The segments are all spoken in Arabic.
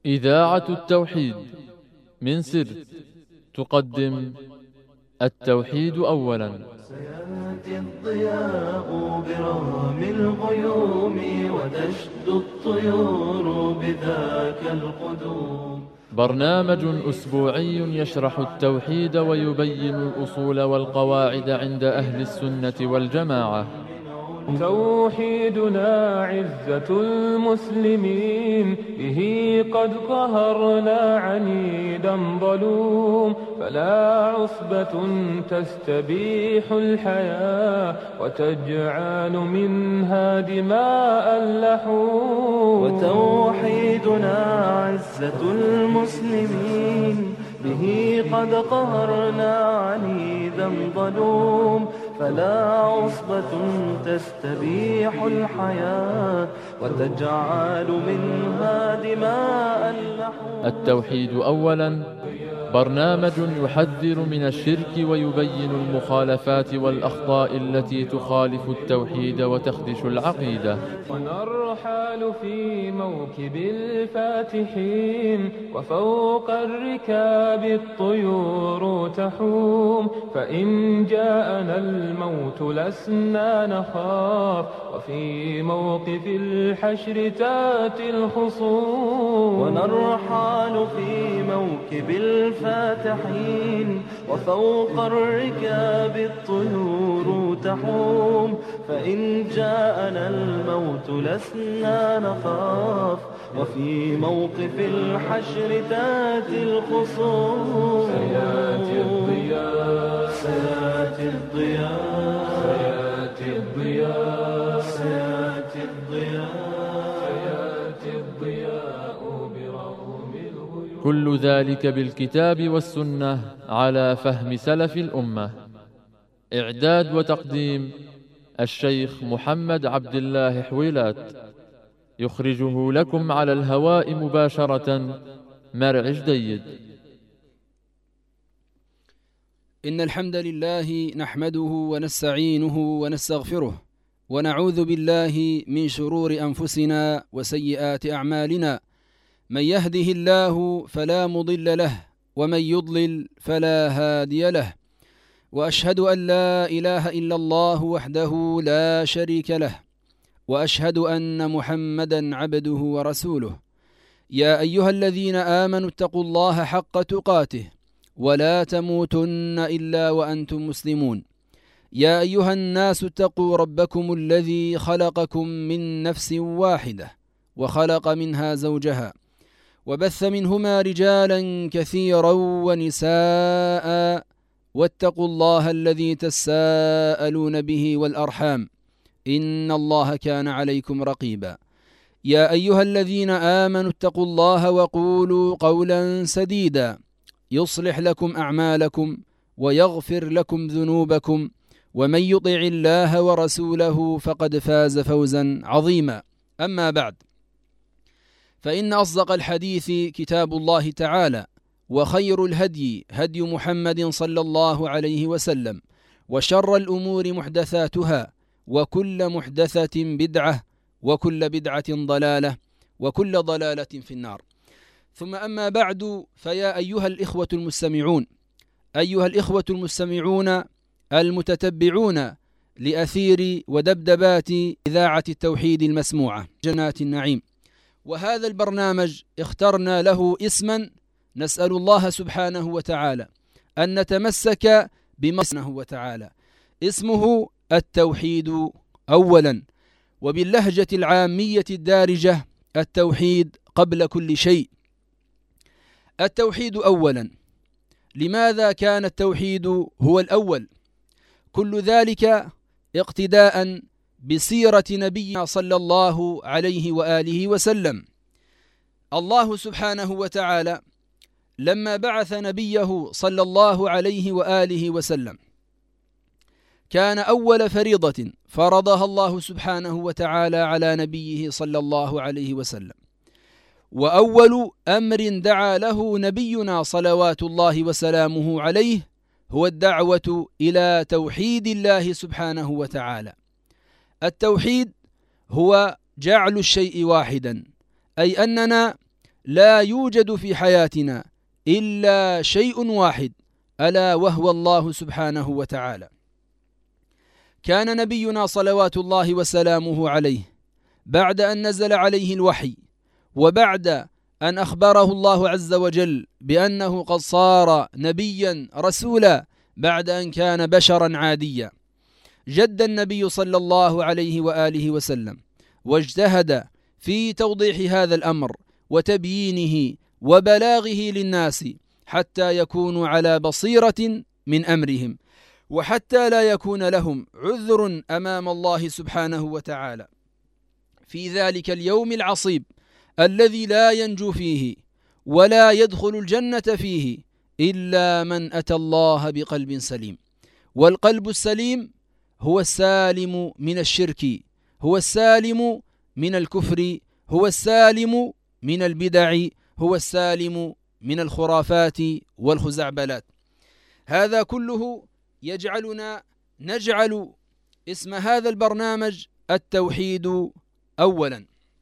إذاعة التوحيد من سر تقدم التوحيد أولا. سيأتي الضياء برغم الغيوم وتشدو الطيور بذاك القدوم. برنامج أسبوعي يشرح التوحيد ويبين الأصول والقواعد عند أهل السنة والجماعة. توحيدنا عزة المسلمين، به قد قهرنا عنيدا ظلوم، فلا عصبة تستبيح الحياة وتجعل منها دماء اللحوم. وتوحيدنا عزة المسلمين، به قد قهرنا عنيدا ظلوم، فلا عصبة تستبيح الحياة وتجعل منها دماء اللحوم. التوحيد أولا برنامج يحذر من الشرك ويبين المخالفات والأخطاء التي تخالف التوحيد وتخدش العقيدة. ونرحل في موكب الفاتحين، وفوق الركاب الطيور تحوم، فإن جاءنا الموت لسنا نخاف، وفي موقف الحشر تاتي الخصوم. ونرحل في موكب الفاتحين، وفوق الركاب الطيور تحوم، فإن جاءنا الموت لسنا نخاف، وفي موقف الحشر تاتي الخصوم. سيأتي الضياء، سيأتي الضياء، سيأتي الضياء، سيأتي الضياء، سيأتي الضياء برغم الغيوم. كل ذلك بالكتاب والسنة على فهم سلف الأمة. إعداد وتقديم الشيخ محمد عبد الله حويلات. يخرجه لكم على الهواء مباشرة مرعي جديد. إن الحمد لله نحمده ونستعينه ونستغفره، ونعوذ بالله من شرور أنفسنا وسيئات أعمالنا. من يهده الله فلا مضل له، ومن يضلل فلا هادي له. وأشهد أن لا إله إلا الله وحده لا شريك له، وأشهد أن محمدا عبده ورسوله. يا أيها الذين آمنوا اتقوا الله حق تقاته، ولا تموتن إلا وأنتم مسلمون. يا أيها الناس اتقوا ربكم الذي خلقكم من نفس واحدة، وخلق منها زوجها، وبث منهما رجالا كثيرا ونساء، واتقوا الله الذي تساءلون به والأرحام، إن الله كان عليكم رقيبا. يا أيها الذين آمنوا اتقوا الله وقولوا قولا سديدا، يصلح لكم أعمالكم ويغفر لكم ذنوبكم، ومن يطع الله ورسوله فقد فاز فوزا عظيما. أما بعد، فإن أصدق الحديث كتاب الله تعالى، وخير الهدي هدي محمد صلى الله عليه وسلم، وشر الأمور محدثاتها، وكل محدثة بدعة، وكل بدعة ضلالة، وكل ضلالة في النار. ثم أما بعد، فيا أيها الإخوة المستمعون، أيها الإخوة المستمعون المتتبعون لأثير ودبدبات إذاعة التوحيد المسموعة جنات النعيم. وهذا البرنامج اخترنا له اسما نسأل الله سبحانه وتعالى أن نتمسك بمسنه وتعالى. اسمه التوحيد أولا، وباللهجة العامية الدارجة التوحيد قبل كل شيء. التوحيد أولا. لماذا كان التوحيد هو الأول؟ كل ذلك اقتداء بسيرة نبينا صلى الله عليه وآله وسلم. الله سبحانه وتعالى لما بعث نبيه صلى الله عليه وآله وسلم، كان أول فريضة فرضها الله سبحانه وتعالى على نبيه صلى الله عليه وسلم، وأول أمر دعا له نبينا صلوات الله وسلامه عليه هو الدعوة إلى توحيد الله سبحانه وتعالى. التوحيد هو جعل الشيء واحدا، أي أننا لا يوجد في حياتنا إلا شيء واحد، ألا وهو الله سبحانه وتعالى. كان نبينا صلوات الله وسلامه عليه بعد أن نزل عليه الوحي، وبعد أن أخبره الله عز وجل بأنه قد صار نبيا رسولا بعد أن كان بشرا عاديا، جد النبي صلى الله عليه وآله وسلم واجتهد في توضيح هذا الأمر وتبيينه وبلاغه للناس حتى يكونوا على بصيرة من أمرهم، وحتى لا يكون لهم عذر أمام الله سبحانه وتعالى في ذلك اليوم العصيب الذي لا ينجو فيه ولا يدخل الجنة فيه إلا من أتى الله بقلب سليم. والقلب السليم هو السالم من الشرك، هو السالم من الكفر، هو السالم من البدع، هو السالم من الخرافات والخزعبلات. هذا كله يجعلنا نجعل اسم هذا البرنامج التوحيد أولا.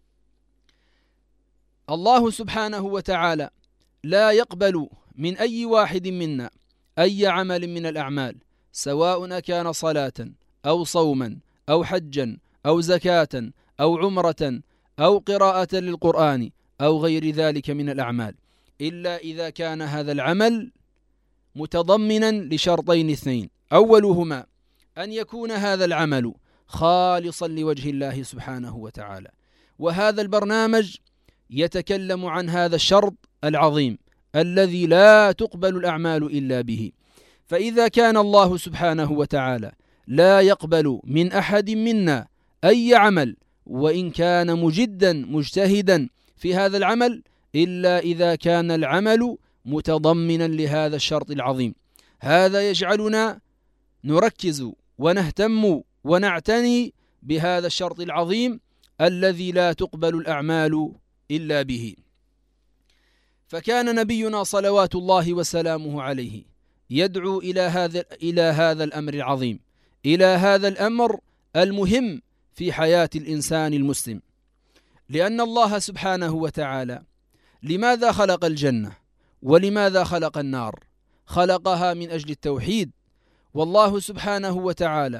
الله سبحانه وتعالى لا يقبل من أي واحد منا أي عمل من الأعمال، سواء كان صلاة أو صوما أو حجا أو زكاة أو عمرة أو قراءة للقرآن أو غير ذلك من الأعمال، إلا إذا كان هذا العمل متضمنا لشرطين اثنين: أولهما أن يكون هذا العمل خالصا لوجه الله سبحانه وتعالى، وهذا البرنامج يتكلم عن هذا الشرط العظيم الذي لا تقبل الأعمال إلا به. فإذا كان الله سبحانه وتعالى لا يقبل من أحد منا أي عمل، وإن كان مجدا مجتهدا في هذا العمل، إلا إذا كان العمل متضمنا لهذا الشرط العظيم. هذا يجعلنا نركز ونهتم ونعتني بهذا الشرط العظيم الذي لا تقبل الأعمال إلا به. فكان نبينا صلوات الله وسلامه عليه يدعو إلى هذا الأمر العظيم، إلى هذا الأمر المهم في حياة الإنسان المسلم. لأن الله سبحانه وتعالى لماذا خلق الجنة ولماذا خلق النار؟ خلقها من أجل التوحيد. والله سبحانه وتعالى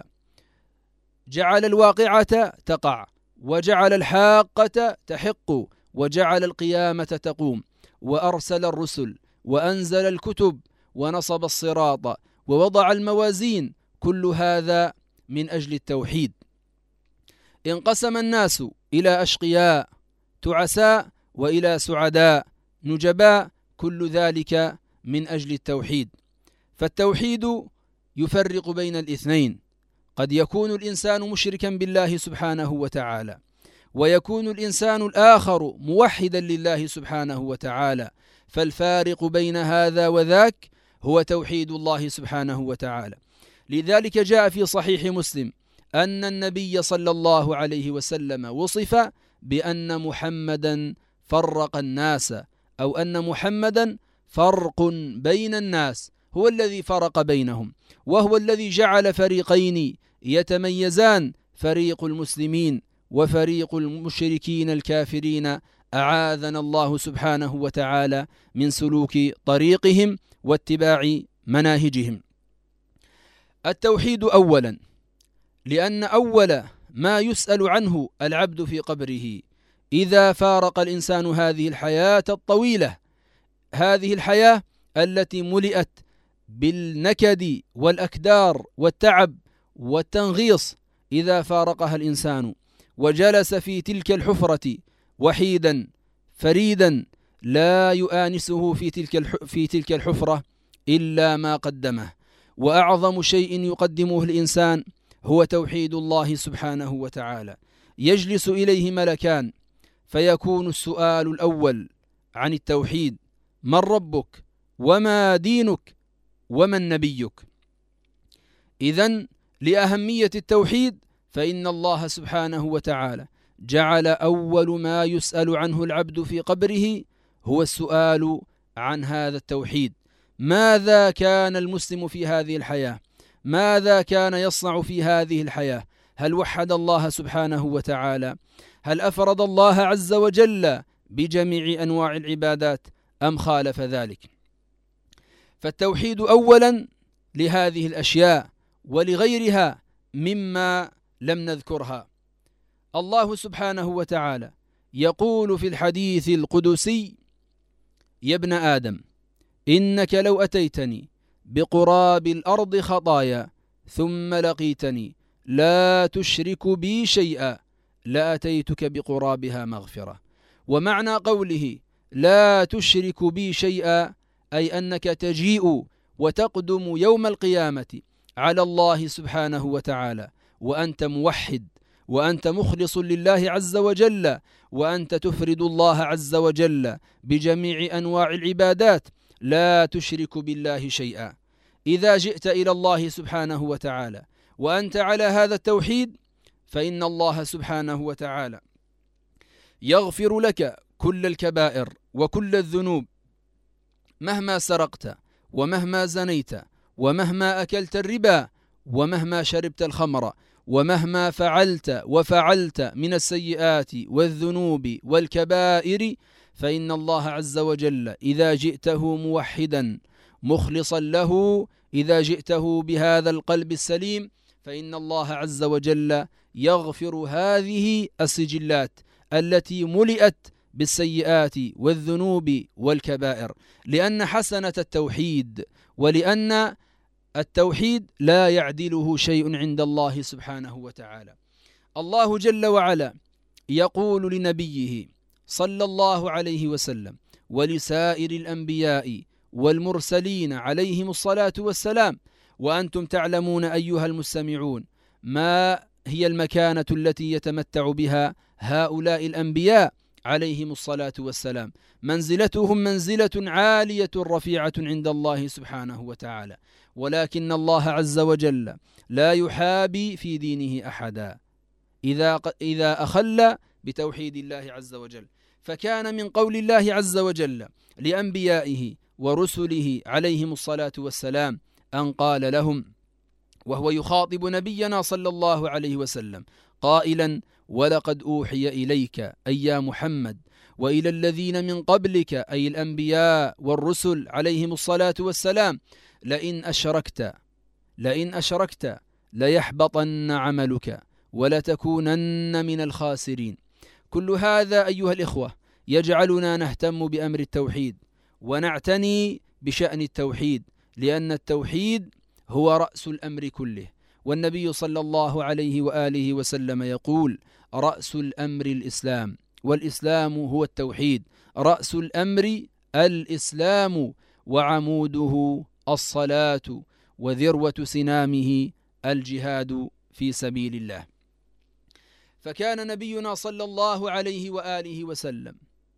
جعل الواقعة تقع، وجعل الحاقة تحق، وجعل القيامة تقوم، وأرسل الرسل، وأنزل الكتب، ونصب الصراط، ووضع الموازين، كل هذا من أجل التوحيد. انقسم الناس إلى أشقياء تعساء وإلى سعداء نجباء، كل ذلك من أجل التوحيد. فالتوحيد يفرق بين الاثنين، قد يكون الإنسان مشركا بالله سبحانه وتعالى، ويكون الإنسان الآخر موحدا لله سبحانه وتعالى، فالفارق بين هذا وذاك هو توحيد الله سبحانه وتعالى. لذلك جاء في صحيح مسلم أن النبي صلى الله عليه وسلم وصف بأن محمدا فرق الناس، أو أن محمدا فرق بين الناس، هو الذي فرق بينهم، وهو الذي جعل فريقين يتميزان: فريق المسلمين وفريق المشركين الكافرين، أعاذنا الله سبحانه وتعالى من سلوك طريقهم واتباع مناهجهم. التوحيد أولا، لأن أول ما يسأل عنه العبد في قبره إذا فارق الإنسان هذه الحياة الطويلة، هذه الحياة التي ملئت بالنكد والأكدار والتعب والتنغيص، إذا فارقها الإنسان وجلس في تلك الحفرة وحيدا فريدا لا يؤانسه في تلك الحفرة إلا ما قدمه. وأعظم شيء يقدمه الإنسان هو توحيد الله سبحانه وتعالى. يجلس إليه ملكان فيكون السؤال الأول عن التوحيد: من ربك؟ وما دينك؟ ومن نبيك؟ إذن لأهمية التوحيد فإن الله سبحانه وتعالى جعل أول ما يسأل عنه العبد في قبره هو السؤال عن هذا التوحيد. ماذا كان المسلم في هذه الحياة؟ ماذا كان يصنع في هذه الحياة؟ هل وحد الله سبحانه وتعالى؟ هل أفرد الله عز وجل بجميع أنواع العبادات أم خالف ذلك؟ فالتوحيد أولا لهذه الأشياء ولغيرها مما لم نذكرها. الله سبحانه وتعالى يقول في الحديث القدسي: يا ابن آدم إنك لو أتيتني بقراب الأرض خطايا ثم لقيتني لا تشرك بي شيئا لأتيتك بقرابها مغفرة. ومعنى قوله لا تشرك بي شيئا أي أنك تجيء وتقدم يوم القيامة على الله سبحانه وتعالى وأنت موحد، وأنت مخلص لله عز وجل، وأنت تفرد الله عز وجل بجميع أنواع العبادات، لا تشرك بالله شيئا. إذا جئت إلى الله سبحانه وتعالى وأنت على هذا التوحيد فإن الله سبحانه وتعالى يغفر لك كل الكبائر وكل الذنوب، مهما سرقت ومهما زنيت ومهما أكلت الربا ومهما شربت الخمر ومهما فعلت من السيئات والذنوب والكبائر، فإن الله عز وجل إذا جئته موحدا مخلصا له، إذا جئته بهذا القلب السليم، فإن الله عز وجل يغفر هذه السجلات التي ملئت بالسيئات والذنوب والكبائر، لأن حسنة التوحيد ولأن التوحيد لا يعدله شيء عند الله سبحانه وتعالى. الله جل وعلا يقول لنبيه صلى الله عليه وسلم ولسائر الأنبياء والمرسلين عليهم الصلاة والسلام: وأنتم تعلمون أيها المستمعون ما هي المكانة التي يتمتع بها هؤلاء الأنبياء عليهم الصلاة والسلام. منزلتهم منزلة عالية رفيعة عند الله سبحانه وتعالى، ولكن الله عز وجل لا يحابي في دينه أحدا إذا أخل بتوحيد الله عز وجل. فكان من قول الله عز وجل لأنبيائه ورسله عليهم الصلاة والسلام أن قال لهم وهو يخاطب نبينا صلى الله عليه وسلم قائلا: ولقد أوحي إليك أي يا محمد وإلى الذين من قبلك أي الأنبياء والرسل عليهم الصلاة والسلام لئن أشركت ليحبطن عملك ولتكونن من الخاسرين. كل هذا أيها الإخوة يجعلنا نهتم بأمر التوحيد ونعتني بشأن التوحيد، لأن التوحيد هو رأس الأمر كله. والنبي صلى الله عليه وآله وسلم يقول: رأس الأمر الإسلام، والإسلام هو التوحيد. رأس الأمر الإسلام وعموده الصلاة وذروة سنامه الجهاد في سبيل الله. فكان نبينا صلى الله عليه وآله وسلم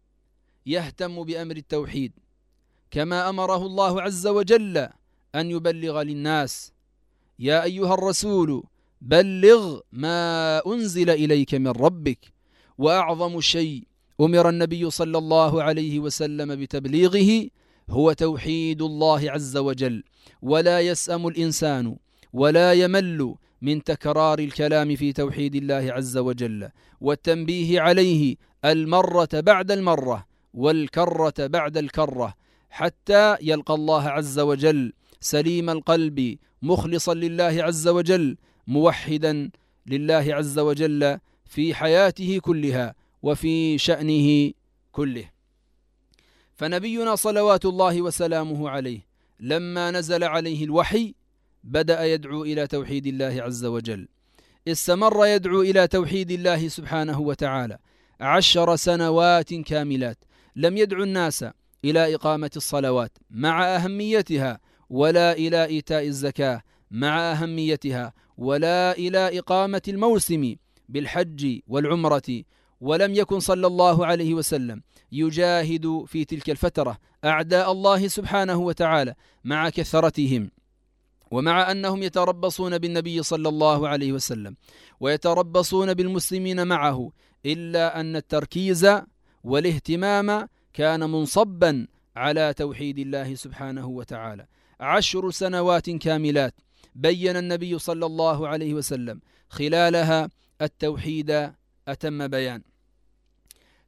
يهتم بأمر التوحيد كما أمره الله عز وجل أن يبلغ للناس: يا أيها الرسول بلغ ما أنزل إليك من ربك. وأعظم شيء أمر النبي صلى الله عليه وسلم بتبليغه هو توحيد الله عز وجل، ولا يسأم الإنسان ولا يمل من تكرار الكلام في توحيد الله عز وجل والتنبيه عليه المرة بعد المرة والكرة بعد الكرة، حتى يلقى الله عز وجل سليم القلب مخلصا لله عز وجل موحدا لله عز وجل في حياته كلها وفي شأنه كله. فنبينا صلوات الله وسلامه عليه لما نزل عليه الوحي بدأ يدعو إلى توحيد الله عز وجل، استمر يدعو إلى توحيد الله سبحانه وتعالى 10 سنوات كاملات، لم يدعو الناس إلى إقامة الصلوات مع أهميتها، ولا إلى إيتاء الزكاة مع أهميتها، ولا إلى إقامة الموسم بالحج والعمرة. ولم يكن صلى الله عليه وسلم يجاهد في تلك الفترة أعداء الله سبحانه وتعالى مع كثرتهم، ومع أنهم يتربصون بالنبي صلى الله عليه وسلم ويتربصون بالمسلمين معه، إلا أن التركيز والاهتمام كان منصبا على توحيد الله سبحانه وتعالى. 10 سنوات كاملات بين النبي صلى الله عليه وسلم خلالها التوحيد أتم بيان.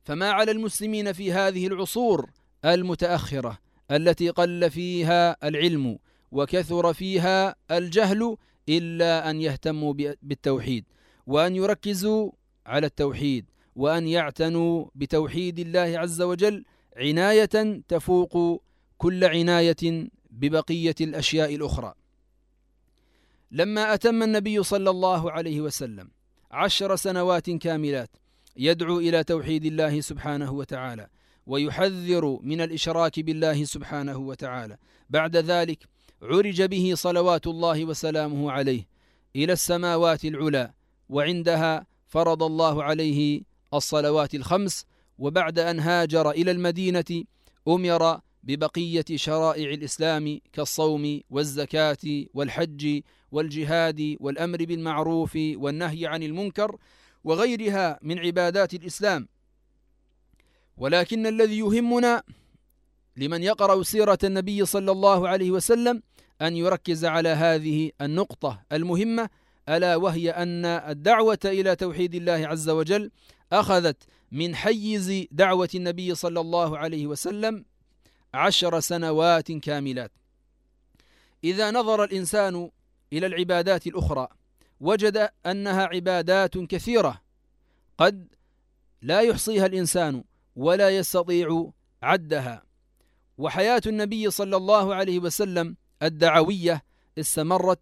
فما على المسلمين في هذه العصور المتأخرة التي قل فيها العلم وكثر فيها الجهل إلا أن يهتموا بالتوحيد، وأن يركزوا على التوحيد، وأن يعتنوا بتوحيد الله عز وجل عناية تفوق كل عناية ببقية الأشياء الأخرى. لما أتم النبي صلى الله عليه وسلم 10 سنوات كاملات يدعو إلى توحيد الله سبحانه وتعالى ويحذر من الإشراك بالله سبحانه وتعالى، بعد ذلك عرج به صلوات الله وسلامه عليه إلى السماوات العلى، وعندها فرض الله عليه الصلوات الخمس، وبعد أن هاجر إلى المدينة أمر ببقية شرائع الإسلام كالصوم والزكاة والحج والجهاد والأمر بالمعروف والنهي عن المنكر وغيرها من عبادات الإسلام. ولكن الذي يهمنا لمن يقرأ سيرة النبي صلى الله عليه وسلم أن يركز على هذه النقطة المهمة، ألا وهي أن الدعوة إلى توحيد الله عز وجل أخذت من حيز دعوة النبي صلى الله عليه وسلم 10 سنوات كاملات. إذا نظر الإنسان إلى العبادات الأخرى وجد أنها عبادات كثيرة قد لا يحصيها الإنسان ولا يستطيع عدها. وحياة النبي صلى الله عليه وسلم الدعوية استمرت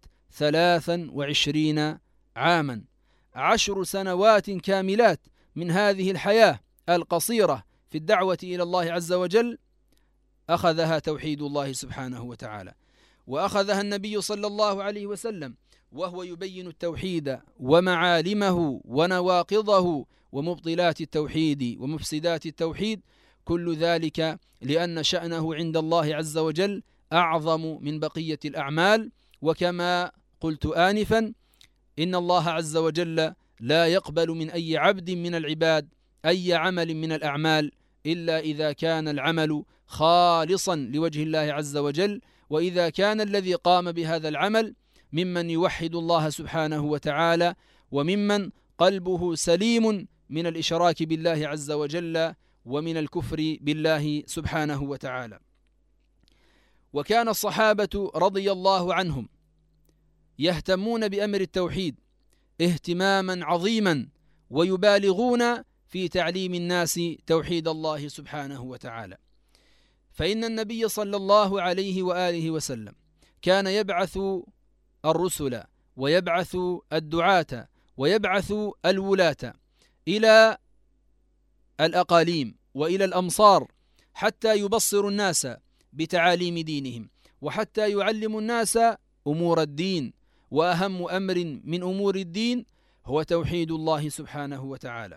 23 عاما، 10 سنوات كاملات من هذه الحياة القصيرة في الدعوة إلى الله عز وجل أخذها توحيد الله سبحانه وتعالى، وأخذها النبي صلى الله عليه وسلم وهو يبين التوحيد ومعالمه ونواقضه ومبطلات التوحيد ومفسدات التوحيد، كل ذلك لأن شأنه عند الله عز وجل أعظم من بقية الأعمال. وكما قلت آنفا إن الله عز وجل لا يقبل من أي عبد من العباد أي عمل من الأعمال إلا إذا كان العمل خالصا لوجه الله عز وجل، وإذا كان الذي قام بهذا العمل ممن يوحد الله سبحانه وتعالى وممن قلبه سليم من الإشراك بالله عز وجل ومن الكفر بالله سبحانه وتعالى. وكان الصحابة رضي الله عنهم يهتمون بأمر التوحيد اهتماما عظيما ويبالغون في تعليم الناس توحيد الله سبحانه وتعالى. فإن النبي صلى الله عليه وآله وسلم كان يبعث الرسل ويبعث الدعاة ويبعث الولاة إلى الأقاليم وإلى الأمصار حتى يبصروا الناس بتعاليم دينهم وحتى يعلموا الناس أمور الدين، وأهم أمر من أمور الدين هو توحيد الله سبحانه وتعالى.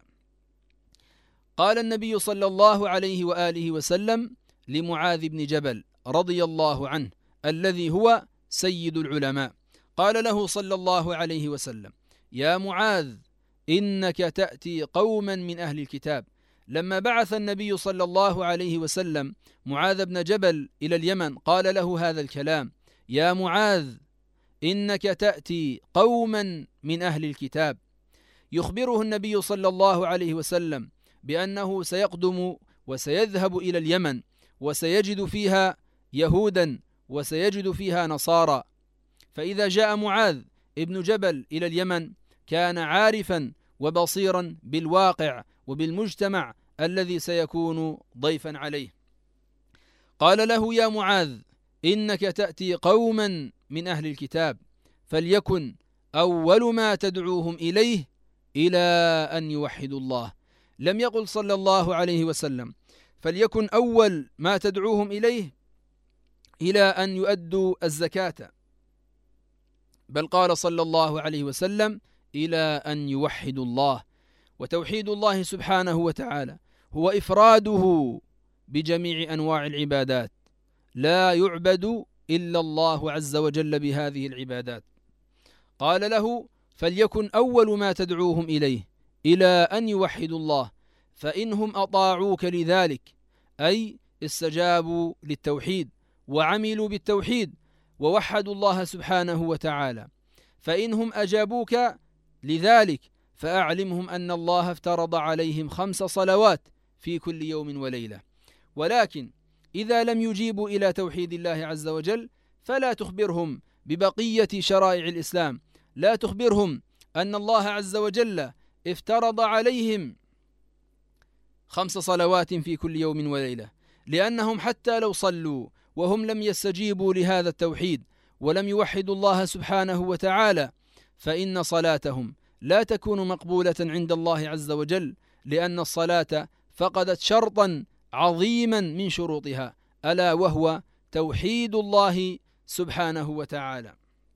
قال النبي صلى الله عليه وآله وسلم لمعاذ بن جبل رضي الله عنه الذي هو سيد العلماء، قال له صلى الله عليه وسلم: يا معاذ إنك تأتي قوما من أهل الكتاب. لما بعث النبي صلى الله عليه وسلم معاذ بن جبل إلى اليمن قال له هذا الكلام: يا معاذ إنك تأتي قوما من أهل الكتاب. يخبره النبي صلى الله عليه وسلم بأنه سيقدم وسيذهب إلى اليمن وسيجد فيها يهودا وسيجد فيها نصارى. فإذا جاء معاذ ابن جبل إلى اليمن كان عارفا وبصيرا بالواقع وبالمجتمع الذي سيكون ضيفا عليه. قال له: يا معاذ إنك تأتي قوما من أهل الكتاب، فليكن أول ما تدعوهم إليه إلى أن يوحدوا الله. لم يقل صلى الله عليه وسلم فليكن أول ما تدعوهم إليه إلى أن يؤدوا الزكاة، بل قال صلى الله عليه وسلم إلى أن يوحدوا الله. وتوحيد الله سبحانه وتعالى هو إفراده بجميع أنواع العبادات، لا يعبد إلا الله عز وجل بهذه العبادات. قال له: فليكن أول ما تدعوهم إليه إلى أن يوحدوا الله، فإنهم أطاعوك لذلك، أي استجابوا للتوحيد وعملوا بالتوحيد ووحدوا الله سبحانه وتعالى، فإنهم أجابوك لذلك فأعلمهم أن الله افترض عليهم 5 صلوات في كل يوم وليلة. ولكن إذا لم يجيبوا إلى توحيد الله عز وجل فلا تخبرهم ببقية شرائع الإسلام، لا تخبرهم أن الله عز وجل افترض عليهم 5 صلوات في كل يوم وليلة، لأنهم حتى لو صلوا وهم لم يستجيبوا لهذا التوحيد ولم يوحدوا الله سبحانه وتعالى فإن صلاتهم لا تكون مقبولة عند الله عز وجل، لأن الصلاة فقدت شرطا عظيما من شروطها، ألا وهو توحيد الله سبحانه وتعالى.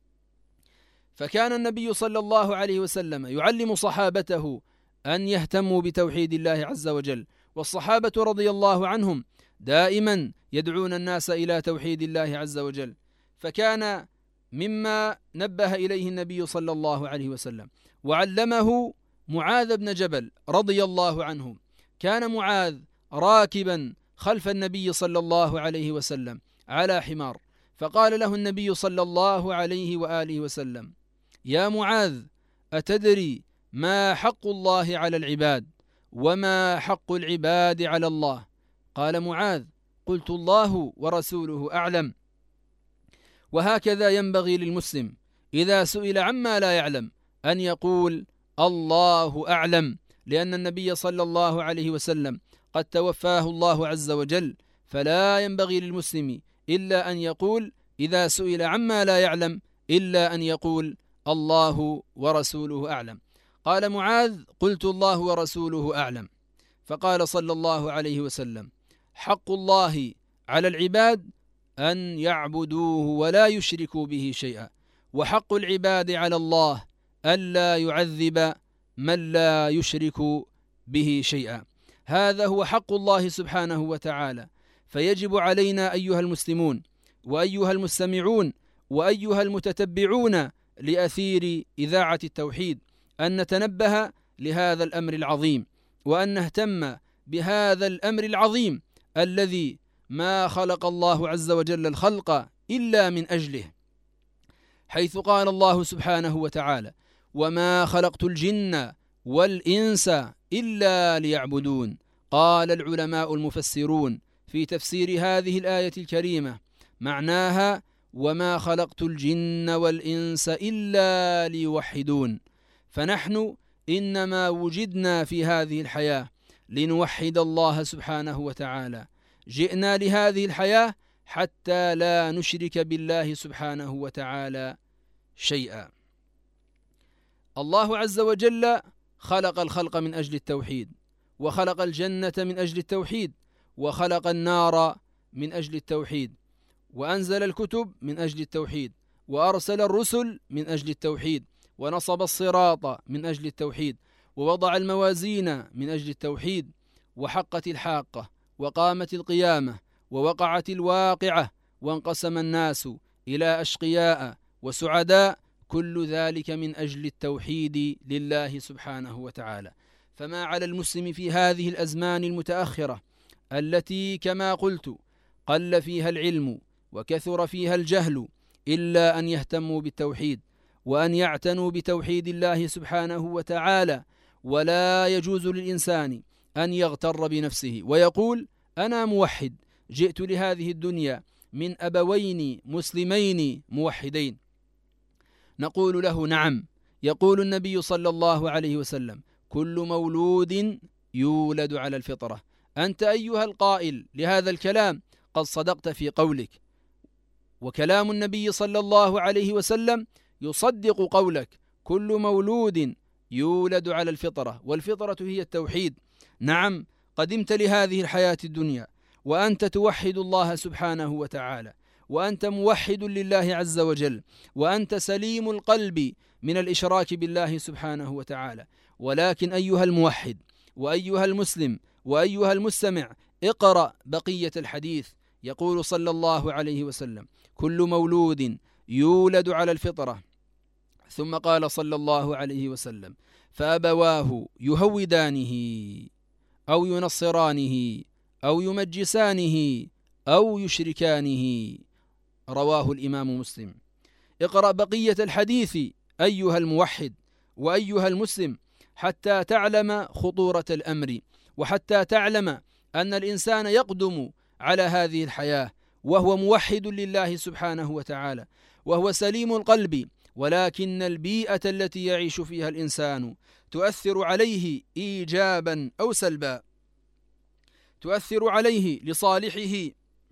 فكان النبي صلى الله عليه وسلم يعلم صحابته أن يهتموا بتوحيد الله عز وجل، والصحابة رضي الله عنهم دائما يدعون الناس إلى توحيد الله عز وجل. فكان مما نبه إليه النبي صلى الله عليه وسلم وعلمه معاذ بن جبل رضي الله عنه. كان معاذ راكبا خلف النبي صلى الله عليه وسلم على حمار، فقال له النبي صلى الله عليه وآله وسلم: يا معاذ، أتدري ما حق الله على العباد وما حق العباد على الله؟ قال معاذ: قلت الله ورسوله أعلم. وهكذا ينبغي للمسلم إذا سئل عما لا يعلم أن يقول الله أعلم، لأن النبي صلى الله عليه وسلم قد توفاه الله عز وجل، فلا ينبغي للمسلم إلا أن يقول إذا سئل عما لا يعلم إلا أن يقول الله ورسوله أعلم. قال معاذ: قلت الله ورسوله أعلم. فقال صلى الله عليه وسلم: حق الله على العباد أن يعبدوه ولا يشركوا به شيئا، وحق العباد على الله ألا يعذب من لا يشرك به شيئا. هذا هو حق الله سبحانه وتعالى. فيجب علينا أيها المسلمون وأيها المستمعون وأيها المتتبعون لأثير إذاعة التوحيد أن نتنبه لهذا الأمر العظيم، وأن نهتم بهذا الأمر العظيم الذي ما خلق الله عز وجل الخلق إلا من أجله، حيث قال الله سبحانه وتعالى: وما خلقت الجن والإنس إلا ليعبدون. قال العلماء المفسرون في تفسير هذه الآية الكريمة معناها: وما خلقت الجن والإنس إلا ليوحدون. فنحن إنما وجدنا في هذه الحياة لنوحد الله سبحانه وتعالى، جئنا لهذه الحياة حتى لا نشرك بالله سبحانه وتعالى شيئا. الله عز وجل خلق الخلق من أجل التوحيد، وخلق الجنة من أجل التوحيد، وخلق النار من أجل التوحيد، وأنزل الكتب من أجل التوحيد، وأرسل الرسل من أجل التوحيد، ونصب الصراط من أجل التوحيد، ووضع الموازين من أجل التوحيد، وحقت الحاقة، وقامت القيامة، ووقعت الواقعة، وانقسم الناس إلى أشقياء وسعداء، كل ذلك من أجل التوحيد لله سبحانه وتعالى. فما على المسلم في هذه الأزمان المتأخرة التي كما قلت قل فيها العلم وكثر فيها الجهل إلا أن يهتموا بالتوحيد، وأن يعتنوا بتوحيد الله سبحانه وتعالى. ولا يجوز للإنسان أن يغتر بنفسه ويقول: أنا موحد، جئت لهذه الدنيا من أبوين مسلمين موحدين. نقول له: نعم، يقول النبي صلى الله عليه وسلم: كل مولود يولد على الفطرة. أنت أيها القائل لهذا الكلام قد صدقت في قولك، وكلام النبي صلى الله عليه وسلم يصدق قولك: كل مولود يولد على الفطرة، والفطرة هي التوحيد. نعم، قدمت لهذه الحياة الدنيا وأنت توحد الله سبحانه وتعالى، وأنت موحد لله عز وجل، وأنت سليم القلب من الإشراك بالله سبحانه وتعالى. ولكن أيها الموحد وأيها المسلم وأيها المستمع، اقرأ بقية الحديث. يقول صلى الله عليه وسلم: كل مولود يولد على الفطرة. ثم قال صلى الله عليه وسلم: فأبواه يهودانه أو ينصرانه أو يمجسانه أو يشركانه. رواه الإمام مسلم. اقرأ بقية الحديث أيها الموحد وأيها المسلم حتى تعلم خطورة الأمر وحتى تعلم أن الإنسان يقدم على هذه الحياة وهو موحد لله سبحانه وتعالى وهو سليم القلب، ولكن البيئة التي يعيش فيها الإنسان تؤثر عليه إيجابا أو سلبا، تؤثر عليه لصالحه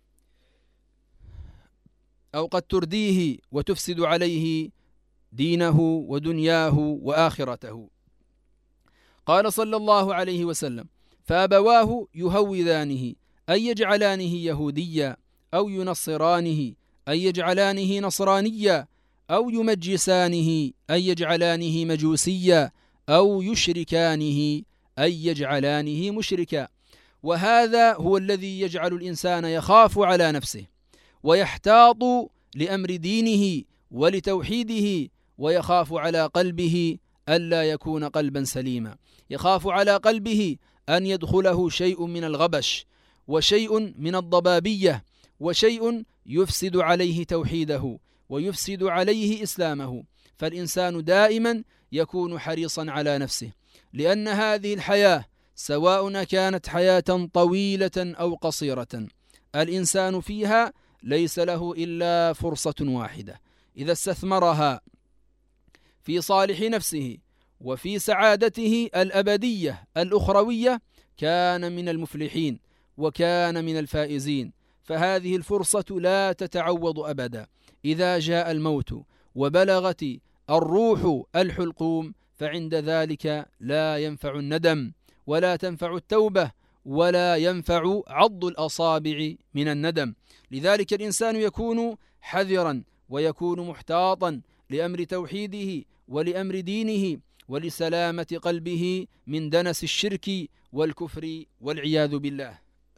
أو قد ترديه وتفسد عليه دينه ودنياه وآخرته. قال صلى الله عليه وسلم: فأبواه يهودانه أي يجعلانه يهوديا أو ينصرانه أي يجعلانه نصرانيا أو يمجسانه أي يجعلانه مجوسيا أو يشركانه أي يجعلانه مشركا. وهذا هو الذي يجعل الإنسان يخاف على نفسه ويحتاط لأمر دينه ولتوحيده، ويخاف على قلبه ألا يكون قلبا سليما، يخاف على قلبه أن يدخله شيء من الغبش وشيء من الضبابية وشيء يفسد عليه توحيده ويفسد عليه إسلامه. فالإنسان دائما يكون حريصا على نفسه، لأن هذه الحياة سواء كانت حياة طويلة أو قصيرة الإنسان فيها ليس له إلا فرصة واحدة، إذا استثمرها في صالح نفسه وفي سعادته الأبدية الأخروية كان من المفلحين وكان من الفائزين. فهذه الفرصة لا تتعوض أبدا. إذا جاء الموت وبلغت الروح الحلقوم فعند ذلك لا ينفع الندم ولا تنفع التوبة ولا ينفع عض الأصابع من الندم. لذلك الإنسان يكون حذرا ويكون محتاطا لأمر توحيده ولأمر دينه ولسلامة قلبه من دنس الشرك والكفر والعياذ بالله.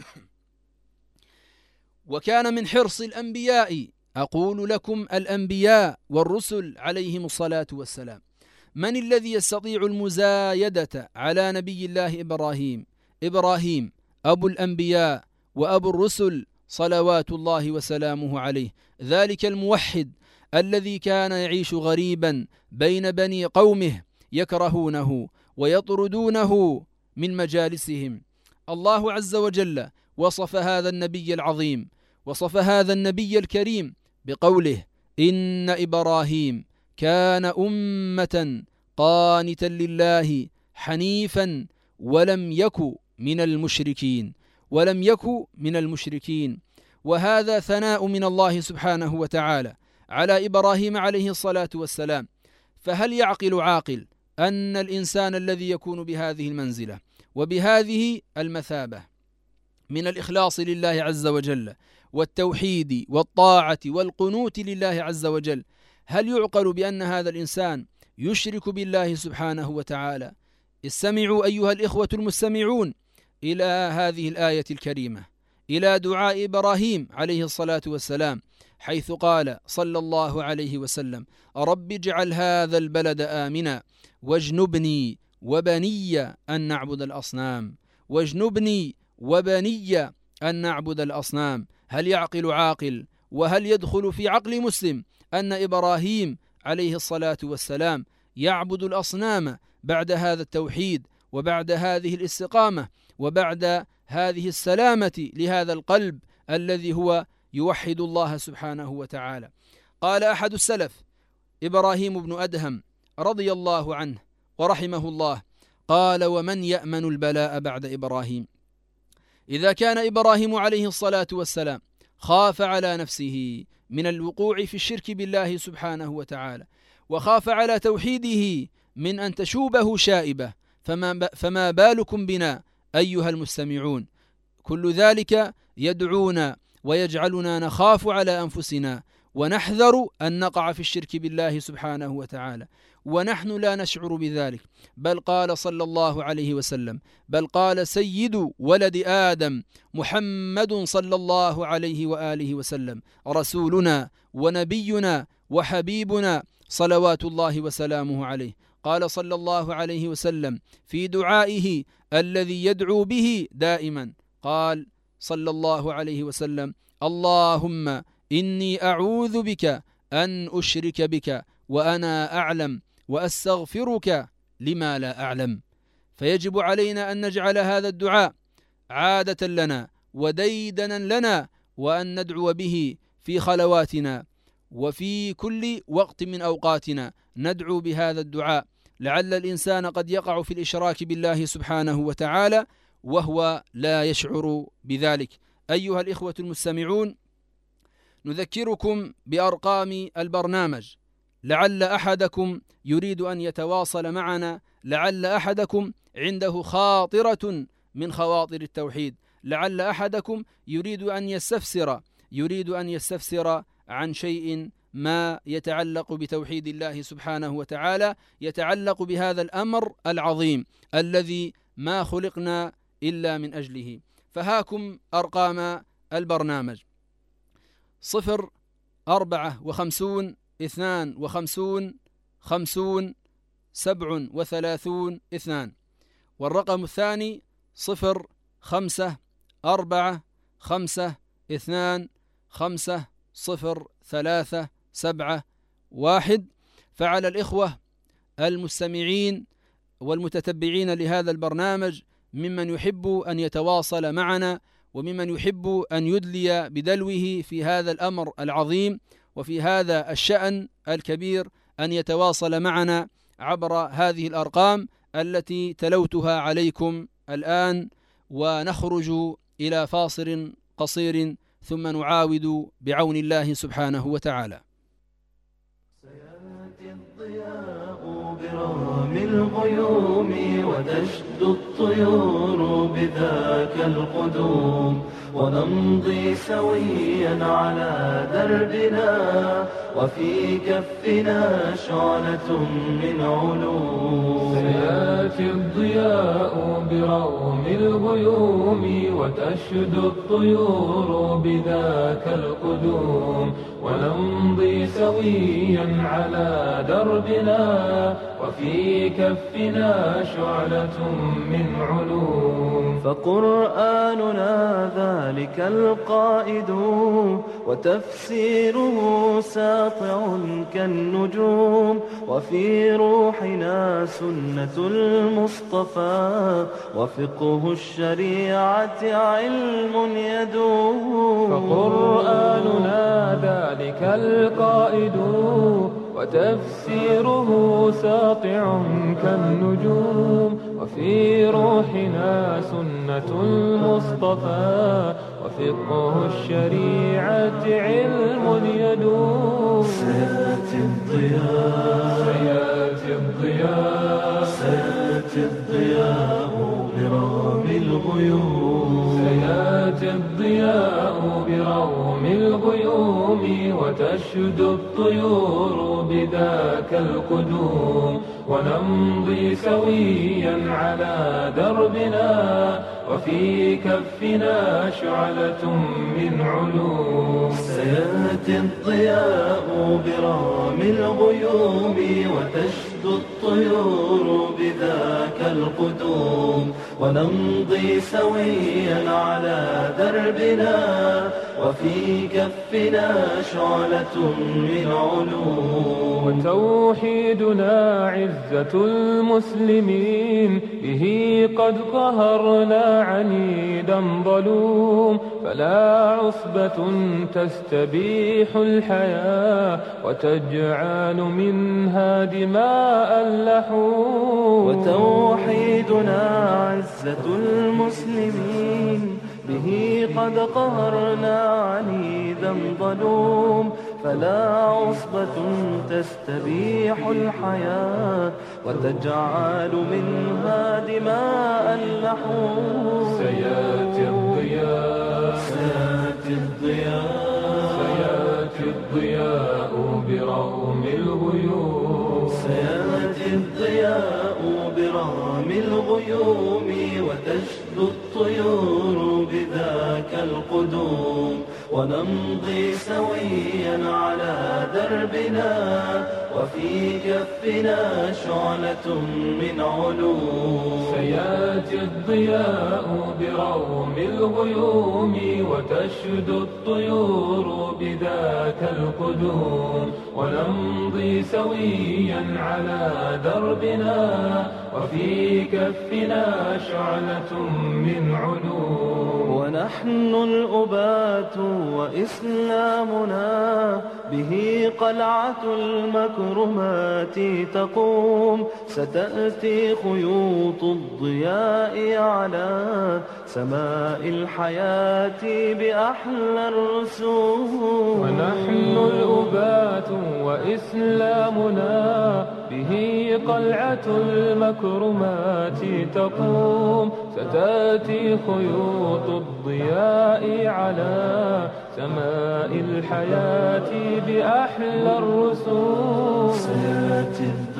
وكان من حرص الأنبياء، أقول لكم الأنبياء والرسل عليهم الصلاة والسلام، من الذي يستطيع المزايدة على نبي الله إبراهيم أبو الأنبياء وأبو الرسل صلوات الله وسلامه عليه، ذلك الموحد الذي كان يعيش غريبا بين بني قومه يكرهونه ويطردونه من مجالسهم. الله عز وجل وصف هذا النبي العظيم، وصف هذا النبي الكريم بقوله: إن إبراهيم كان أمة قانتا لله حنيفا ولم يك من المشركين. وهذا ثناء من الله سبحانه وتعالى على إبراهيم عليه الصلاة والسلام. فهل يعقل عاقل أن الإنسان الذي يكون بهذه المنزلة وبهذه المثابة من الإخلاص لله عز وجل والتوحيد والطاعة والقنوت لله عز وجل، هل يعقل بأن هذا الإنسان يشرك بالله سبحانه وتعالى؟ استمعوا أيها الإخوة المستمعون إلى هذه الآية الكريمة، إلى دعاء إبراهيم عليه الصلاة والسلام، حيث قال صلى الله عليه وسلم: رب اجعل هذا البلد آمنا واجنبني وبني أن نعبد الأصنام، واجنبني وبني أن نعبد الأصنام. هل يعقل عاقل وهل يدخل في عقل مسلم أن إبراهيم عليه الصلاة والسلام يعبد الأصنام بعد هذا التوحيد وبعد هذه الاستقامة وبعد هذه السلامة لهذا القلب الذي هو يوحد الله سبحانه وتعالى؟ قال أحد السلف إبراهيم بن أدهم رضي الله عنه ورحمه الله، قال: ومن يأمن البلاء بعد إبراهيم؟ إذا كان إبراهيم عليه الصلاة والسلام خاف على نفسه من الوقوع في الشرك بالله سبحانه وتعالى، وخاف على توحيده من أن تشوبه شائبة، فما بالكم بنا أيها المستمعون؟ كل ذلك يدعونا ويجعلنا نخاف على أنفسنا ونحذر أن نقع في الشرك بالله سبحانه وتعالى، ونحن لا نشعر بذلك. بل قال صلى الله عليه وسلم، بل قال سيد ولد آدم محمد صلى الله عليه وآله وسلم: رسولنا ونبينا وحبيبنا صلوات الله وسلامه عليه. قال صلى الله عليه وسلم في دعائه الذي يدعو به دائما، قال صلى الله عليه وسلم: اللهم إني أعوذ بك أن أشرك بك وأنا أعلم وأستغفرك لما لا أعلم. فيجب علينا أن نجعل هذا الدعاء عادة لنا وديدنا لنا، وأن ندعو به في خلواتنا وفي كل وقت من أوقاتنا، ندعو بهذا الدعاء، لعل الإنسان قد يقع في الإشراك بالله سبحانه وتعالى وهو لا يشعر بذلك. أيها الإخوة المستمعون، نذكركم بأرقام البرنامج، لعل أحدكم يريد أن يتواصل معنا، لعل أحدكم عنده خاطرة من خواطر التوحيد، لعل أحدكم يريد أن يستفسر عن شيء ما يتعلق بتوحيد الله سبحانه وتعالى، يتعلق بهذا الأمر العظيم الذي ما خلقنا إلا من أجله. فهاكم أرقام البرنامج: 054 52 50 37 2، والرقم الثاني 054 52 50 03 7 1. فعلى الإخوة المستمعين والمتتبعين لهذا البرنامج ممن يحب أن يتواصل معنا وممن يحب أن يدلي بدلوه في هذا الأمر العظيم وفي هذا الشأن الكبير أن يتواصل معنا عبر هذه الأرقام التي تلوتها عليكم الآن، ونخرج إلى فاصل قصير ثم نعاود بعون الله سبحانه وتعالى. سيأتي الضياء برغم الغيوم وتشد الطيور بذاك القدوم، ونمضي سويا على دربنا وفي كفنا شعلة من علوم. سيأتي الضياء برغم الغيوم وتشد الطيور بذاك القدوم، ونمضي سويا على دربنا وفي كفنا شعلة من علوم. فقرآننا ذلك القائد وتفسيره ساطع كالنجوم، وفي روحنا سنة المصطفى وفقه الشريعة علم يدوم. فقرآننا ذلك القائد وتفسيره ساطع كالنجوم، وفي روحنا سنة المصطفى وفقه الشريعة علم يدوم. سيأتي الضياء سيأتي الضياء سيأتي الضياء برغم الغيوم. سيأتي الضياء برغم الغيوم وتشد الطيور بذاك القدوم، ونمضي سويا على دربنا وفي كفنا شعلة من علوم. سيأتي الضياء برغم الغيوم وتشد الطيور بذاك القدوم، ونمضي سويا على دربنا وفي كفنا شعلة من علوم. وتوحيدنا عزة المسلمين، به قد قهرنا عنيدا ظلوم، فلا عصبة تستبيح الحياة وتجعل منها دماء اللحوم. وتوحيدنا عزة المسلمين، به قد قهرنا عنيدا ظلوم، فلا عصبة تستبيح الحياة وتجعل منها دماء اللحوم. سيأتي الضياء سيأتي الضياء سيأتي الضياء برغم الغيوم. سيأتي الضياء برغم الغيوم وتشد الطيور بذاك القدوم، ونمضي سويا على دربنا وفي كفنا شعلة من علوم. سيأتي الضياء بروم الغيوم وتشد الطيور بذاك القدوم، ونمضي سويا على دربنا وفي كفنا شعلة من علوم. ونحن الأبات وإسلامنا به قلعة المكرمات تقوم. ستأتي خيوط الضياء على سماء الحياة بأحلى الرسوم. ونحن الأبات وإسلامنا به قلعة المكرمات تقوم. ستأتي خيوط الضياء على سماء الحياة بأحلى الرسوم. سيأتي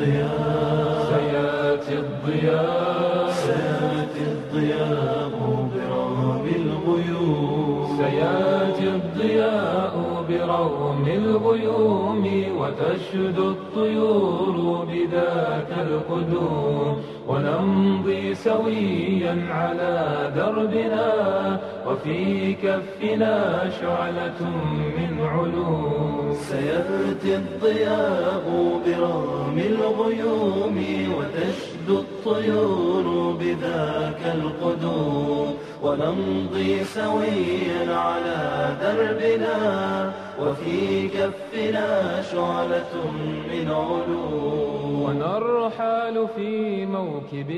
الضياء سيأتي الضياء سيأتي الضياء برغم الغيوم. سيأتي الضياء بروم الغيوم وتشد الطيور بذاك القدوم، ونمضي سويا على دربنا وفي كفنا شعلة من علوم. سيأتي الضياء برغم الغيوم وتشد الطيور بذاك القدوم، ونمضي سويا على دربنا وفي كفنا شعلة من علوم. ونرحل في موكب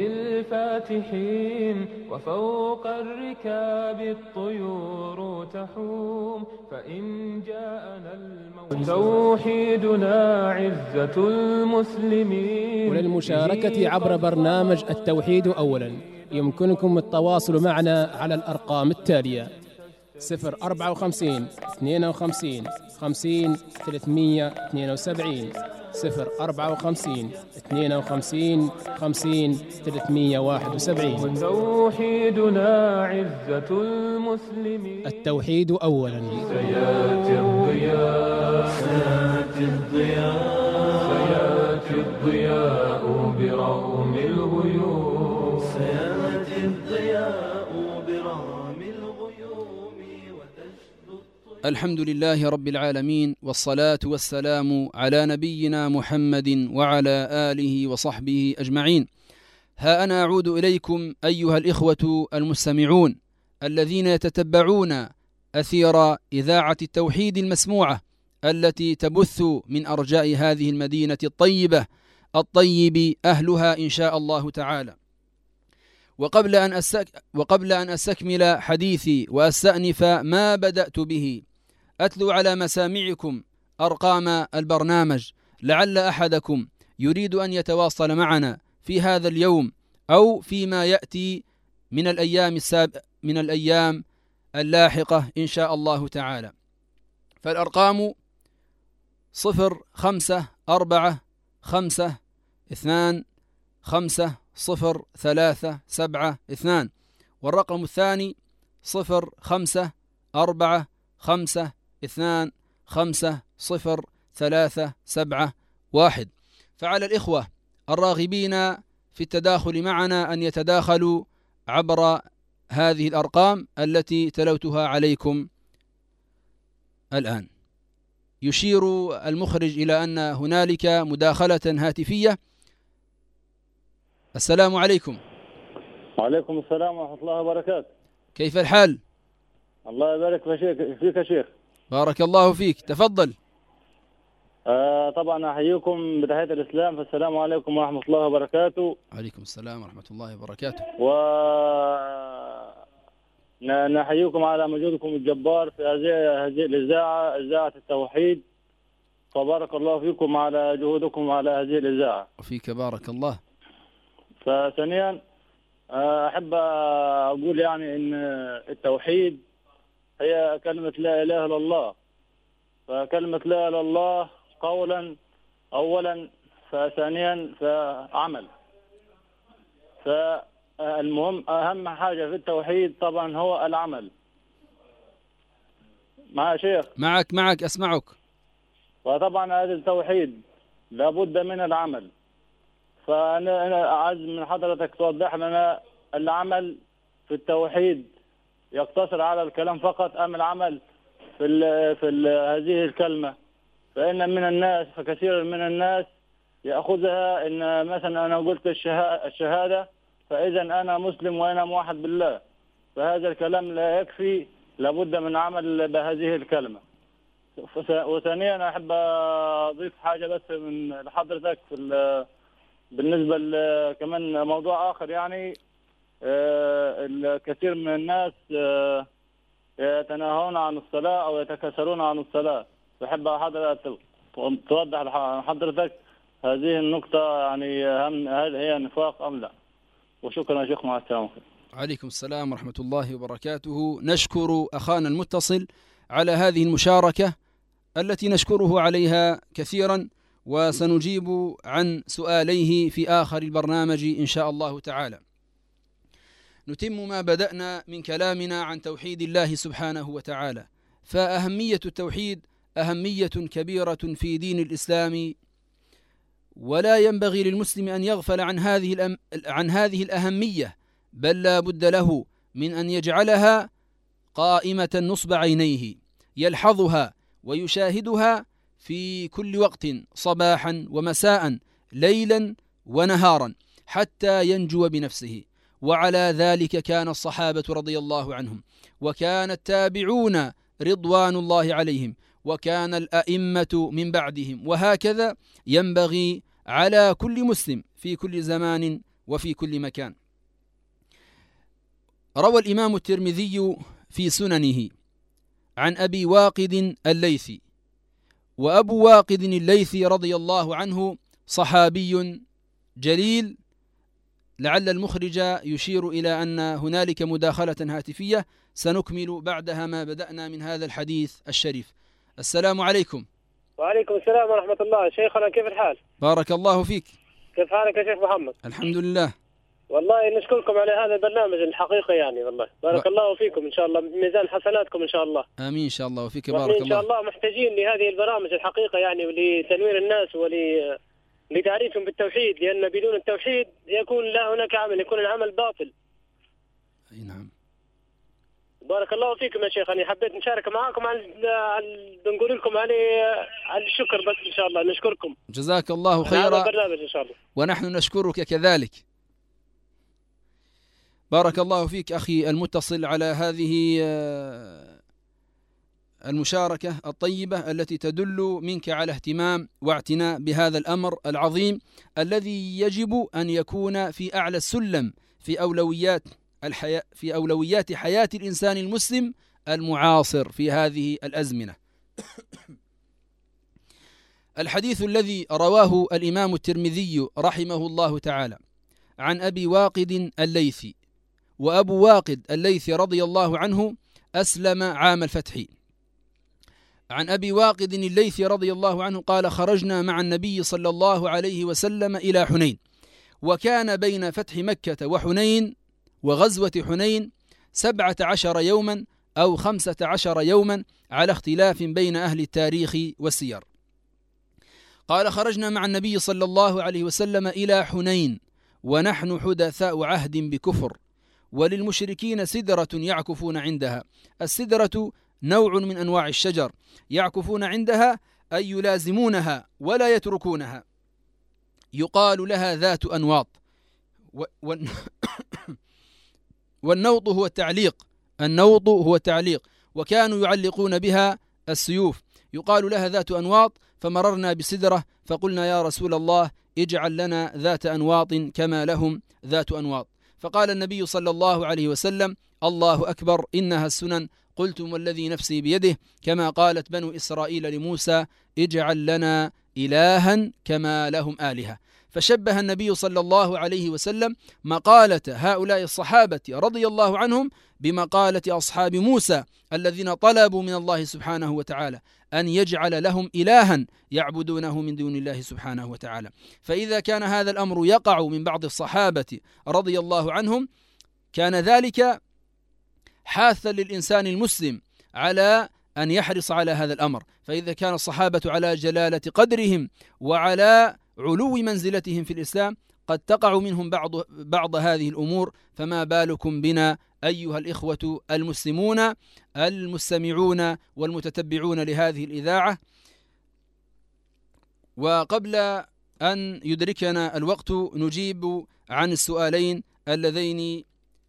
الفاتحين وفوق الركاب الطيور تحوم، فإن جاءنا الموت توحيدنا عزة المسلمين. وللمشاركة عبر برنامج التوحيد أولا يمكنكم التواصل معنا على الأرقام التالية: 054 52 50 372 054 52 50 371. توحيدنا عزة المسلمين. التوحيد أولا. سيأتي الضياء سيأتي الضياء سيأتي الضياء بروم الغيوم. سيأتي الضياء برغم الغيوم وتشد الحمد لله رب العالمين، والصلاة والسلام على نبينا محمد وعلى آله وصحبه أجمعين. ها أنا أعود إليكم أيها الإخوة المستمعون الذين يتتبعون أثير إذاعة التوحيد المسموعة التي تبث من أرجاء هذه المدينة الطيبة الطيب أهلها إن شاء الله تعالى. وقبل أن أستكمل حديثي وأستأنف ما بدأت به، أتلو على مسامعكم أرقام البرنامج، لعل أحدكم يريد أن يتواصل معنا في هذا اليوم أو فيما يأتي من الأيام اللاحقة إن شاء الله تعالى. فالأرقام 0545525037، والرقم الثاني 0545525037. فعلى الإخوة الراغبين في التداخل معنا أن يتداخلوا عبر هذه الأرقام التي تلوتها عليكم الآن. يشير المخرج إلى أن هنالك مداخلة هاتفية. السلام عليكم. وعليكم السلام ورحمة الله وبركاته. كيف الحال؟ الله يبارك فيك يا شيخ. بارك الله فيك، تفضل. طبعا أحييكم بتحية الإسلام، فالسلام عليكم ورحمة الله وبركاته. عليكم السلام ورحمة الله وبركاته. ونحييكم على مجهودكم الجبار في هذه الإذاعة، إذاعة التوحيد، فبارك الله فيكم على جهودكم على هذه الإذاعة. وفيك بارك الله. فثانيا أحب أقول يعني إن التوحيد هي كلمة لا إله إلا الله، فكلمة لا إله إلا الله قولا أولا، فثانيا فعمل. فالمهم أهم حاجة في التوحيد طبعا هو العمل. مع شيخ. معك أسمعك. وطبعا هذا التوحيد لابد من العمل، فأنا عايز من حضرتك توضح لنا العمل في التوحيد يقتصر على الكلام فقط أم العمل في هذه الكلمة؟ فإن من الناس، فكثير من الناس يأخذها إن مثلا أنا قلت الشهادة فإذا أنا مسلم وأنا موحد بالله، فهذا الكلام لا يكفي، لابد من عمل بهذه الكلمة. وثانيا أحب أضيف حاجة بس من لحضرتك بالنسبة كمان موضوع آخر، يعني الكثير من الناس يتناهون عن الصلاة أو يتكاسلون عن الصلاة. بحب حضرتك توضح لحضرتك هذه النقطة، يعني هل هي نفاق أم لا؟ وشكرا يا شيخ، مع السلامة. عليكم السلام ورحمة الله وبركاته. نشكر أخانا المتصل على هذه المشاركة التي نشكره عليها كثيرا، وسنجيب عن سؤاليه في آخر البرنامج إن شاء الله تعالى. نتم ما بدأنا من كلامنا عن توحيد الله سبحانه وتعالى، فأهمية التوحيد أهمية كبيرة في دين الإسلام، ولا ينبغي للمسلم أن يغفل عن هذه الأهمية، بل لا بد له من أن يجعلها قائمة نصب عينيه، يلحظها ويشاهدها في كل وقت، صباحا ومساء، ليلا ونهارا، حتى ينجو بنفسه. وعلى ذلك كان الصحابة رضي الله عنهم، وكان التابعون رضوان الله عليهم، وكان الأئمة من بعدهم، وهكذا ينبغي على كل مسلم في كل زمان وفي كل مكان. روى الإمام الترمذي في سننه عن أبي واقد الليثي، وأبو واقد الليثي رضي الله عنه صحابي جليل، لعل المخرج يشير إلى أن هنالك مداخلة هاتفية، سنكمل بعدها ما بدأنا من هذا الحديث الشريف. السلام عليكم. وعليكم السلام ورحمة الله. شيخنا كيف الحال؟ بارك الله فيك. كيف حالك يا شيخ محمد؟ الحمد لله. والله نشكركم على هذا البرنامج الحقيقة، يعني والله بارك الله فيكم، إن شاء الله بميزان حسناتكم إن شاء الله. آمين إن شاء الله، وفيك بارك الله. إن شاء الله محتاجين لهذه البرامج الحقيقة، يعني ولتنوير الناس ولتعريفهم بالتوحيد، لأن بدون التوحيد يكون لا هناك عمل، يكون العمل باطل. أي نعم. بارك الله فيكم يا شيخ. أنا حبيت نشارك معكم نقول لكم على الشكر بس، إن شاء الله نشكركم. جزاك الله خيرا. هذا البرنامج إن شاء الله. ونحن نشكرك كذلك. بارك الله فيك أخي المتصل على هذه المشاركة الطيبة التي تدل منك على اهتمام واعتناء بهذا الأمر العظيم الذي يجب أن يكون في أعلى السلم في أولويات حياة الإنسان المسلم المعاصر في هذه الأزمنة. الحديث الذي رواه الإمام الترمذي رحمه الله تعالى عن أبي واقد الليثي، وأبو واقد الليثي رضي الله عنه أسلم عام الفتح. عن أبي واقد الليثي رضي الله عنه قال: خرجنا مع النبي صلى الله عليه وسلم إلى حنين، وكان بين فتح مكة وحنين وغزوة حنين 17 يوما أو 15 يوما، على اختلاف بين أهل التاريخ والسير. قال: خرجنا مع النبي صلى الله عليه وسلم إلى حنين ونحن حدثاء عهد بكفر، وللمشركين سدرة يعكفون عندها. السدرة نوع من أنواع الشجر، يعكفون عندها أي يلازمونها ولا يتركونها، يقال لها ذات أنواط. والنوط هو التعليق، النوط هو التعليق، وكانوا يعلقون بها السيوف، يقال لها ذات أنواط. فمررنا بسدرة فقلنا: يا رسول الله اجعل لنا ذات أنواط كما لهم ذات أنواط. فقال النبي صلى الله عليه وسلم: الله أكبر، إنها السنن. قلتم والذي نفسي بيده، كما قالت بنو إسرائيل لموسى: اجعل لنا إلها كما لهم آلهة. فشبه النبي صلى الله عليه وسلم مقالة هؤلاء الصحابة رضي الله عنهم بمقالة أصحاب موسى الذين طلبوا من الله سبحانه وتعالى أن يجعل لهم إلها يعبدونه من دون الله سبحانه وتعالى. فإذا كان هذا الأمر يقع من بعض الصحابة رضي الله عنهم، كان ذلك حاثا للإنسان المسلم على أن يحرص على هذا الأمر. فإذا كان الصحابة على جلالة قدرهم وعلى علو منزلتهم في الإسلام قد تقع منهم بعض هذه الأمور، فما بالكم بنا أيها الإخوة المسلمون المستمعون والمتتبعون لهذه الإذاعة. وقبل أن يدركنا الوقت نجيب عن السؤالين اللذين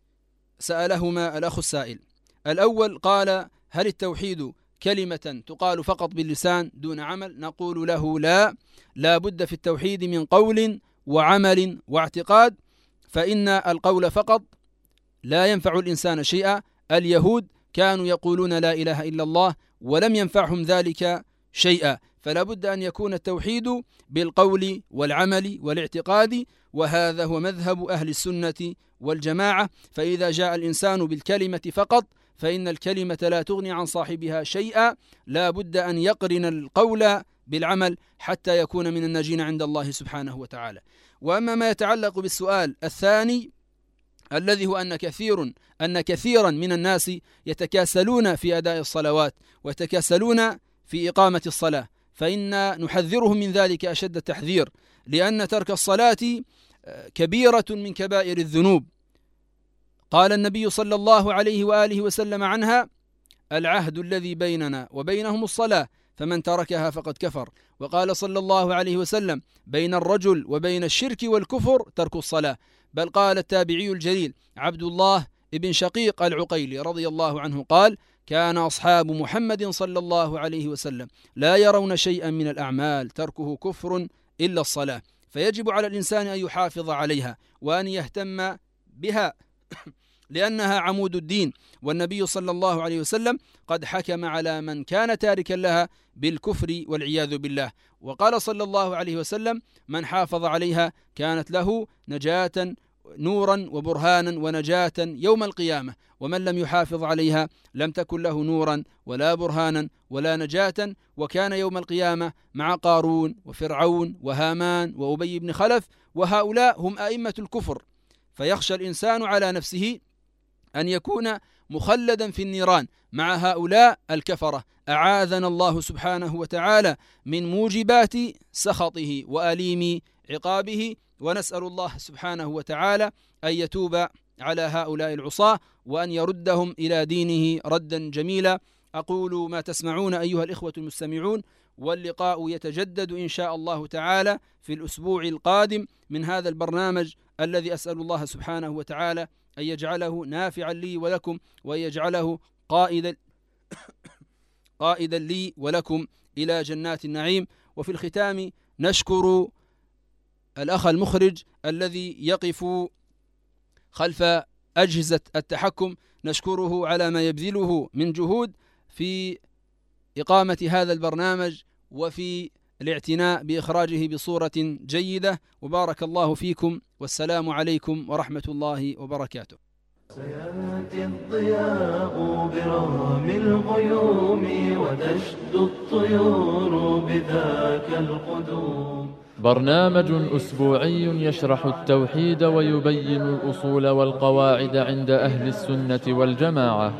سألهما الأخ السائل. الأول قال: هل التوحيد كلمة تقال فقط باللسان دون عمل؟ نقول له لا بد في التوحيد من قول وعمل واعتقاد، فإن القول فقط لا ينفع الإنسان شيئا. اليهود كانوا يقولون لا إله إلا الله ولم ينفعهم ذلك شيئا، فلا بد أن يكون التوحيد بالقول والعمل والاعتقاد، وهذا هو مذهب أهل السنة والجماعة. فإذا جاء الإنسان بالكلمة فقط فإن الكلمة لا تغني عن صاحبها شيئا، لا بد أن يقرن القول بالعمل حتى يكون من الناجين عند الله سبحانه وتعالى. وأما ما يتعلق بالسؤال الثاني الذي هو أن كثيرا من الناس يتكاسلون في أداء الصلوات ويتكاسلون في إقامة الصلاة، فإن نحذرهم من ذلك أشد التحذير، لأن ترك الصلاة كبيرة من كبائر الذنوب. قال النبي صلى الله عليه وآله وسلم عنها: العهد الذي بيننا وبينهم الصلاة فمن تركها فقد كفر. وقال صلى الله عليه وسلم: بين الرجل وبين الشرك والكفر ترك الصلاة. بل قال التابعي الجليل عبد الله بن شقيق العقيلي رضي الله عنه قال: كان أصحاب محمد صلى الله عليه وسلم لا يرون شيئا من الأعمال تركه كفر إلا الصلاة، فيجب على الإنسان أن يحافظ عليها وأن يهتم بها لأنها عمود الدين. والنبي صلى الله عليه وسلم قد حكم على من كان تاركا لها بالكفر والعياذ بالله، وقال صلى الله عليه وسلم: من حافظ عليها كانت له نجاة نورا وبرهانا ونجاة يوم القيامة، ومن لم يحافظ عليها لم تكن له نورا ولا برهانا ولا نجاة، وكان يوم القيامة مع قارون وفرعون وهامان وأبي بن خلف، وهؤلاء هم أئمة الكفر. فيخشى الإنسان على نفسه أن يكون مخلدا في النيران مع هؤلاء الكفرة، أعاذنا الله سبحانه وتعالى من موجبات سخطه وأليم عقابه. ونسأل الله سبحانه وتعالى أن يتوب على هؤلاء العصاة وأن يردهم إلى دينه ردا جميلا. أقول ما تسمعون أيها الإخوة المستمعون، واللقاء يتجدد إن شاء الله تعالى في الأسبوع القادم من هذا البرنامج الذي أسأل الله سبحانه وتعالى أن يجعله نافعا لي ولكم، وأن يجعله قائدا لي ولكم إلى جنات النعيم. وفي الختام نشكر الأخ المخرج الذي يقف خلف أجهزة التحكم، نشكره على ما يبذله من جهود في إقامة هذا البرنامج وفي الاعتناء بإخراجه بصورة جيدة. وبارك الله فيكم، والسلام عليكم ورحمة الله وبركاته. سيأتي الضياء برغم الغيوم وتشدو الطيور بذاك القدوم. برنامج أسبوعي يشرح التوحيد ويبين الأصول والقواعد عند أهل السنة والجماعة.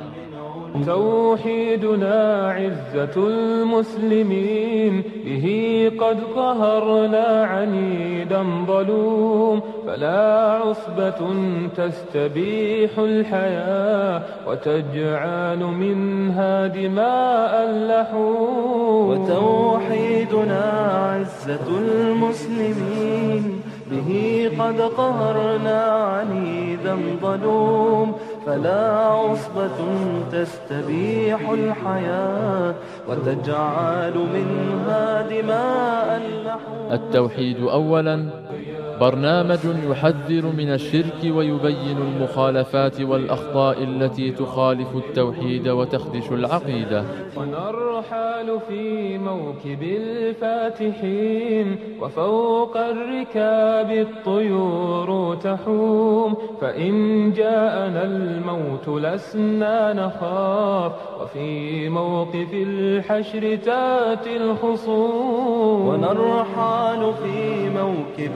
توحيدنا عزة المسلمين، به قد قهرنا عنيدا ظلوم، فلا عصبة تستبيح الحياة وتجعل منها دماء اللحوم. وتوحيدنا عزة المسلمين، به قد قهرنا عنيدا ظلوم، فلا عصبة تستبيح الحياة وتجعل منها دماء اللحوم. التوحيد أولا، برنامج يحذر من الشرك ويبين المخالفات والأخطاء التي تخالف التوحيد وتخدش العقيدة. ونرحل في موكب الفاتحين، وفوق الركاب الطيور تحوم، فإن جاءنا الموت لسنا نخاف، وفي موقف الحشر تاتي الخصوم. ونرحل في موكب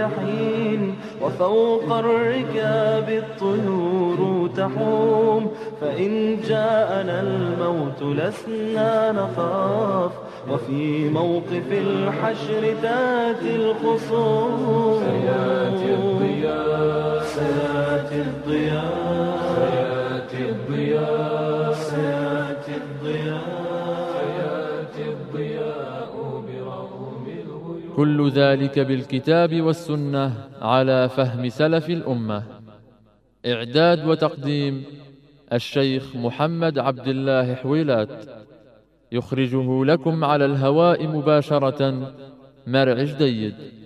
الفاتحين، وفوق الركاب الطيور تحوم، فإن جاءنا الموت لسنا نخاف، وفي موقف الحشر تأتي الخصوم. سيأتي الضياء، سيأتي الضياء، سيأتي الضياء، سيأتي الضياء، سيأتي الضياء برغم الغيوم. كل ذلك بالكتاب والسنة على فهم سلف الأمة. إعداد وتقديم الشيخ محمد عبد الله حويلات. يخرجه لكم على الهواء مباشرة مرعي جديد.